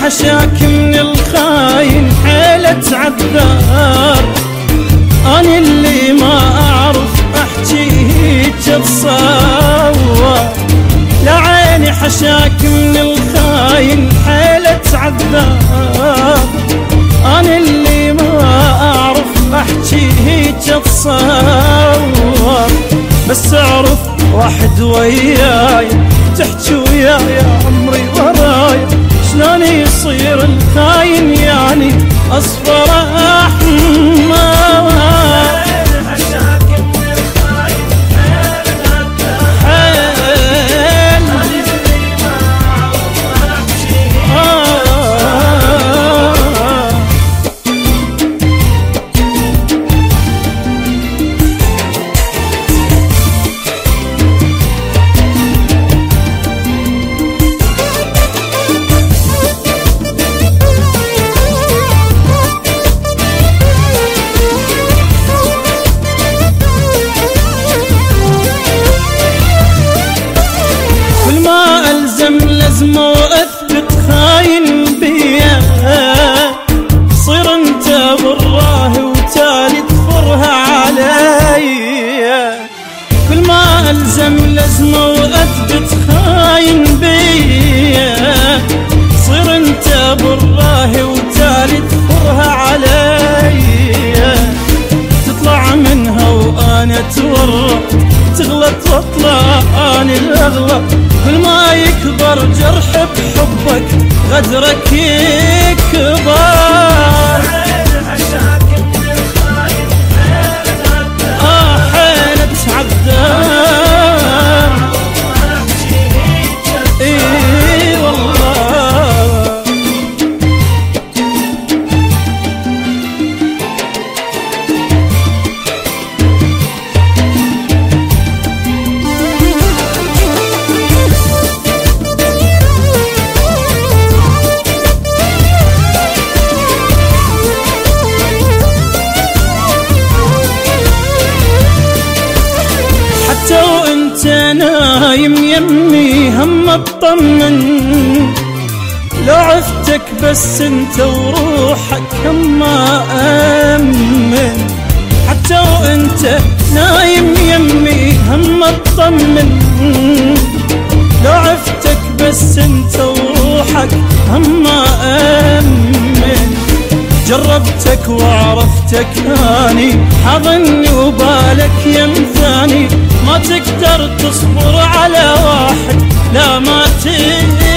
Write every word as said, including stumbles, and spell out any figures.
حشاك من الخاين حيلة عذار، أنا اللي ما أعرف أحجيك أتصور. لا عيني حشاك من الخاين حيلة عذار، أنا اللي ما أعرف أحجيك أتصور. بس أعرف واحد وياي تحكي وياي عمري وراي، شلون يصير الخاين يعني أصفر أحمر. لازم واثبت خاين بيا، صير انت براه وتالي تفرها عليا. كل ما الزم لازم واثبت خاين بيا، صير انت براه وتالي تفرها عليا. تطلع منها وانا اتورط، تغلط واطلع انا الاغلط. كل ما يكبر جرح بحبك غدرك يكبر. آه حيلة عذاب، إي والله. نايم يمي هم اطمن، لو عفتك بس انت وروحك هم ما امن. حتى وانت نايم يمي هم اطمن، لو عفتك بس انت وروحك هم ما امن. جربتك وعرفتك اني حظني وبالك ينثاني، ما تقدر تصبر على واحد لا ما تي